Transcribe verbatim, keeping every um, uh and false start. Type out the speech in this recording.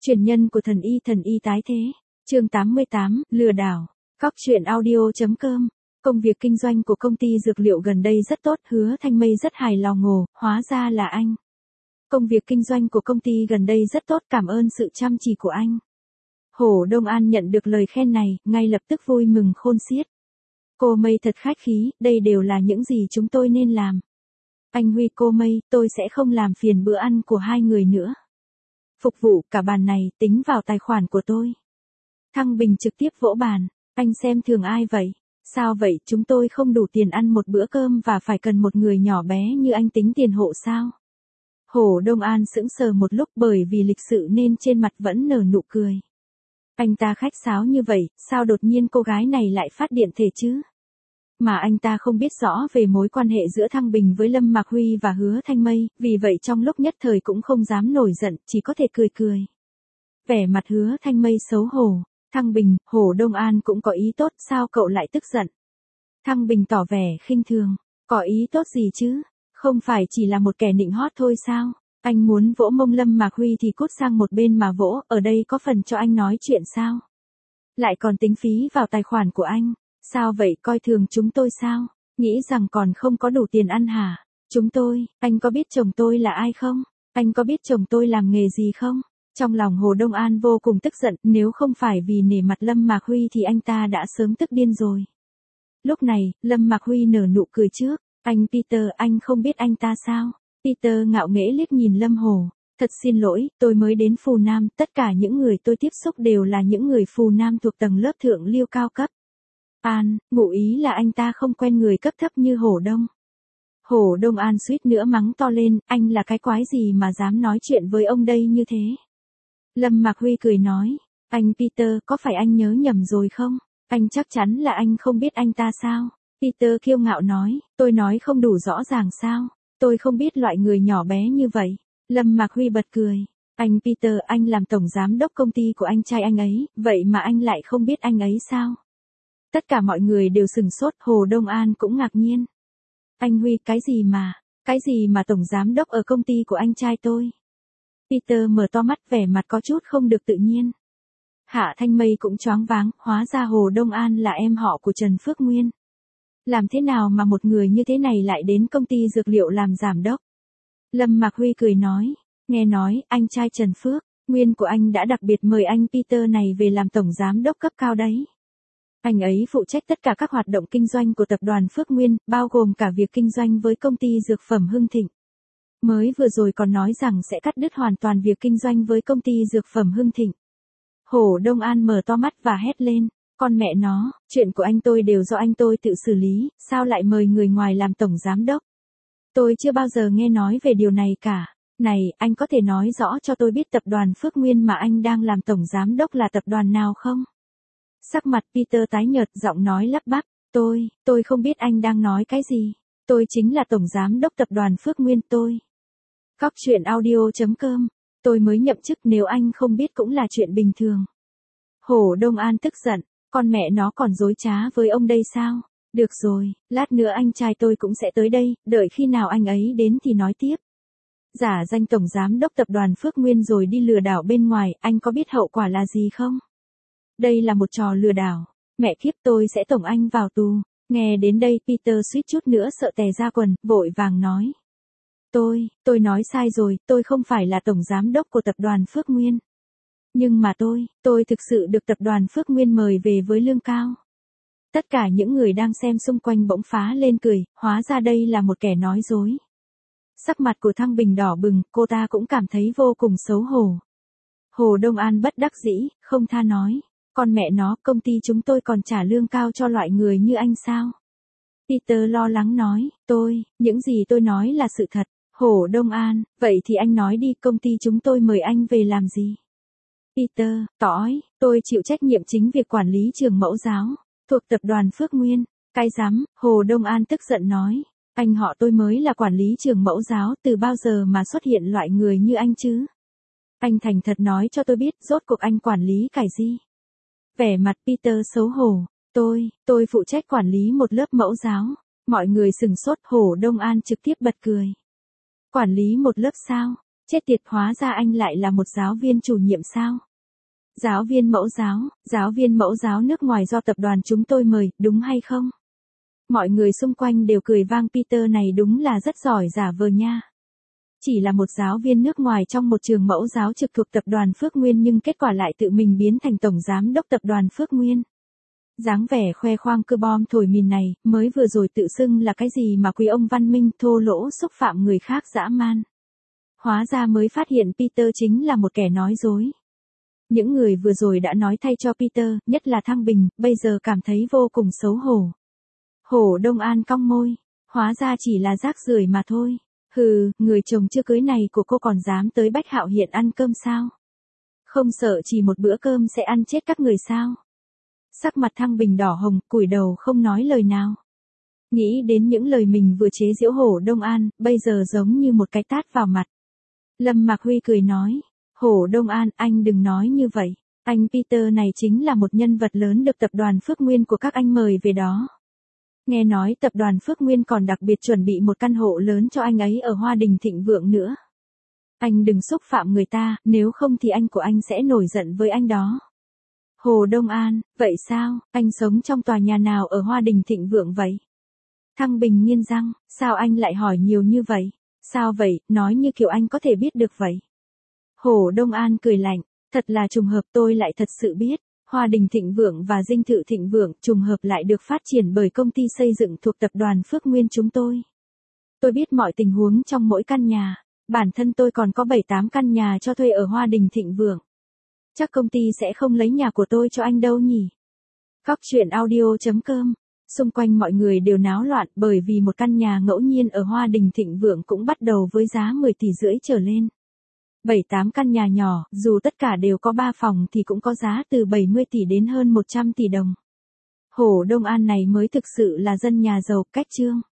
Truyền nhân của thần y thần y tái thế. Chương tám mươi tám, lừa đảo. Cóc truyện audio.com. Công việc kinh doanh của công ty dược liệu gần đây rất tốt, Hứa Thanh Mây rất hài lòng ngồ, hóa ra là anh. Công việc kinh doanh của công ty gần đây rất tốt, cảm ơn sự chăm chỉ của anh. Hổ Đông An nhận được lời khen này, ngay lập tức vui mừng khôn xiết. Cô Mây thật khách khí, đây đều là những gì chúng tôi nên làm. Anh Huy, cô Mây, tôi sẽ không làm phiền bữa ăn của hai người nữa. Phục vụ cả bàn này tính vào tài khoản của tôi. Thăng Bình trực tiếp vỗ bàn, anh xem thường ai vậy? Sao vậy, chúng tôi không đủ tiền ăn một bữa cơm và phải cần một người nhỏ bé như anh tính tiền hộ sao? Hổ Đông An sững sờ một lúc bởi vì lịch sự nên trên mặt vẫn nở nụ cười. Anh ta khách sáo như vậy, sao đột nhiên cô gái này lại phát điện thể chứ? Mà anh ta không biết rõ về mối quan hệ giữa Thăng Bình với Lâm Mạc Huy và Hứa Thanh Mây, vì vậy trong lúc nhất thời cũng không dám nổi giận, chỉ có thể cười cười. Vẻ mặt Hứa Thanh Mây xấu hổ. Thăng Bình, Hổ Đông An cũng có ý tốt, sao cậu lại tức giận? Thăng Bình tỏ vẻ khinh thường, có ý tốt gì chứ? Không phải chỉ là một kẻ nịnh hót thôi sao? Anh muốn vỗ mông Lâm Mạc Huy thì cút sang một bên mà vỗ, ở đây có phần cho anh nói chuyện sao? Lại còn tính phí vào tài khoản của anh. Sao vậy, coi thường chúng tôi sao? Nghĩ rằng còn không có đủ tiền ăn hả? Chúng tôi, anh có biết chồng tôi là ai không? Anh có biết chồng tôi làm nghề gì không? Trong lòng Hồ Đông An vô cùng tức giận, nếu không phải vì nể mặt Lâm Mạc Huy thì anh ta đã sớm tức điên rồi. Lúc này, Lâm Mạc Huy nở nụ cười trước, anh Peter, anh không biết anh ta sao? Peter ngạo nghễ liếc nhìn Lâm Hồ, thật xin lỗi, tôi mới đến Phù Nam, tất cả những người tôi tiếp xúc đều là những người Phù Nam thuộc tầng lớp thượng lưu cao cấp. An, ngụ ý là anh ta không quen người cấp thấp như Hổ Đông. Hổ Đông An suýt nữa mắng to lên, anh là cái quái gì mà dám nói chuyện với ông đây như thế? Lâm Mạc Huy cười nói, anh Peter, có phải anh nhớ nhầm rồi không? Anh chắc chắn là anh không biết anh ta sao? Peter kiêu ngạo nói, tôi nói không đủ rõ ràng sao? Tôi không biết loại người nhỏ bé như vậy. Lâm Mạc Huy bật cười, anh Peter, anh làm tổng giám đốc công ty của anh trai anh ấy, vậy mà anh lại không biết anh ấy sao? Tất cả mọi người đều sừng sốt, Hồ Đông An cũng ngạc nhiên. Anh Huy, cái gì mà, cái gì mà tổng giám đốc ở công ty của anh trai tôi? Peter mở to mắt, vẻ mặt có chút không được tự nhiên. Hạ Thanh Mây cũng choáng váng, hóa ra Hồ Đông An là em họ của Trần Phước Nguyên. Làm thế nào mà một người như thế này lại đến công ty dược liệu làm giám đốc? Lâm Mạc Huy cười nói, nghe nói, anh trai Trần Phước Nguyên của anh đã đặc biệt mời anh Peter này về làm tổng giám đốc cấp cao đấy. Anh ấy phụ trách tất cả các hoạt động kinh doanh của tập đoàn Phước Nguyên, bao gồm cả việc kinh doanh với công ty dược phẩm Hưng Thịnh. Mới vừa rồi còn nói rằng sẽ cắt đứt hoàn toàn việc kinh doanh với công ty dược phẩm Hưng Thịnh. Hổ Đông An mở to mắt và hét lên, con mẹ nó, chuyện của anh tôi đều do anh tôi tự xử lý, sao lại mời người ngoài làm tổng giám đốc? Tôi chưa bao giờ nghe nói về điều này cả. Này, anh có thể nói rõ cho tôi biết tập đoàn Phước Nguyên mà anh đang làm tổng giám đốc là tập đoàn nào không? Sắc mặt Peter tái nhợt, giọng nói lắp bắp, tôi, tôi không biết anh đang nói cái gì. Tôi chính là tổng giám đốc tập đoàn Phước Nguyên tôi. Cóc truyện audio.com, tôi mới nhậm chức, nếu anh không biết cũng là chuyện bình thường. Hổ Đông An tức giận, con mẹ nó còn dối trá với ông đây sao? Được rồi, lát nữa anh trai tôi cũng sẽ tới đây, đợi khi nào anh ấy đến thì nói tiếp. Giả danh tổng giám đốc tập đoàn Phước Nguyên rồi đi lừa đảo bên ngoài, anh có biết hậu quả là gì không? Đây là một trò lừa đảo, mẹ kiếp, tôi sẽ tổng anh vào tù. Nghe đến đây Peter suýt chút nữa sợ tè ra quần, vội vàng nói. Tôi, tôi nói sai rồi, tôi không phải là tổng giám đốc của tập đoàn Phước Nguyên. Nhưng mà tôi, tôi thực sự được tập đoàn Phước Nguyên mời về với lương cao. Tất cả những người đang xem xung quanh bỗng phá lên cười, hóa ra đây là một kẻ nói dối. Sắc mặt của Thăng Bình đỏ bừng, cô ta cũng cảm thấy vô cùng xấu hổ. Hồ Đông An bất đắc dĩ, không tha nói. Con mẹ nó, công ty chúng tôi còn trả lương cao cho loại người như anh sao? Peter lo lắng nói, tôi, những gì tôi nói là sự thật. Hổ Đông An, vậy thì anh nói đi, công ty chúng tôi mời anh về làm gì? Peter, tỏi, tôi chịu trách nhiệm chính việc quản lý trường mẫu giáo, thuộc tập đoàn Phước Nguyên. Cái rắm, Hồ Đông An tức giận nói, anh họ tôi mới là quản lý trường mẫu giáo, từ bao giờ mà xuất hiện loại người như anh chứ? Anh thành thật nói cho tôi biết, rốt cuộc anh quản lý cái gì? Vẻ mặt Peter xấu hổ, tôi, tôi phụ trách quản lý một lớp mẫu giáo. Mọi người sừng sốt, Hổ Đông An trực tiếp bật cười. Quản lý một lớp sao? Chết tiệt, hóa ra anh lại là một giáo viên chủ nhiệm sao? Giáo viên mẫu giáo, giáo viên mẫu giáo nước ngoài do tập đoàn chúng tôi mời, đúng hay không? Mọi người xung quanh đều cười vang, Peter này đúng là rất giỏi giả vờ nha. Chỉ là một giáo viên nước ngoài trong một trường mẫu giáo trực thuộc tập đoàn Phước Nguyên nhưng kết quả lại tự mình biến thành tổng giám đốc tập đoàn Phước Nguyên. Dáng vẻ khoe khoang cơ bom thổi mìn này, mới vừa rồi tự xưng là cái gì mà quý ông văn minh thô lỗ xúc phạm người khác dã man. Hóa ra mới phát hiện Peter chính là một kẻ nói dối. Những người vừa rồi đã nói thay cho Peter, nhất là Thăng Bình, bây giờ cảm thấy vô cùng xấu hổ. Hổ Đông An cong môi, hóa ra chỉ là rác rưởi mà thôi. Hừ, người chồng chưa cưới này của cô còn dám tới Bách Hạo Hiện ăn cơm sao? Không sợ chỉ một bữa cơm sẽ ăn chết các người sao? Sắc mặt Thăng Bình đỏ hồng, cúi đầu không nói lời nào. Nghĩ đến những lời mình vừa chế giễu Hổ Đông An, bây giờ giống như một cái tát vào mặt. Lâm Mạc Huy cười nói, Hổ Đông An, anh đừng nói như vậy. Anh Peter này chính là một nhân vật lớn được tập đoàn Phước Nguyên của các anh mời về đó. Nghe nói tập đoàn Phước Nguyên còn đặc biệt chuẩn bị một căn hộ lớn cho anh ấy ở Hoa Đình Thịnh Vượng nữa. Anh đừng xúc phạm người ta, nếu không thì anh của anh sẽ nổi giận với anh đó. Hồ Đông An, vậy sao, anh sống trong tòa nhà nào ở Hoa Đình Thịnh Vượng vậy? Thăng Bình nghiến răng, sao anh lại hỏi nhiều như vậy? Sao vậy, nói như kiểu anh có thể biết được vậy. Hồ Đông An cười lạnh, thật là trùng hợp, tôi lại thật sự biết. Hoa Đình Thịnh Vượng và Dinh Thự Thịnh Vượng trùng hợp lại được phát triển bởi công ty xây dựng thuộc tập đoàn Phước Nguyên chúng tôi. Tôi biết mọi tình huống trong mỗi căn nhà, bản thân tôi còn có bảy tám căn nhà cho thuê ở Hoa Đình Thịnh Vượng. Chắc công ty sẽ không lấy nhà của tôi cho anh đâu nhỉ. Góc truyện audio chấm com. Xung quanh mọi người đều náo loạn bởi vì một căn nhà ngẫu nhiên ở Hoa Đình Thịnh Vượng cũng bắt đầu với giá mười tỷ rưỡi trở lên. bảy tám căn nhà nhỏ, dù tất cả đều có ba phòng thì cũng có giá từ bảy mươi tỷ đến hơn một trăm tỷ đồng. Hổ Đông An này mới thực sự là dân nhà giàu, cách trương.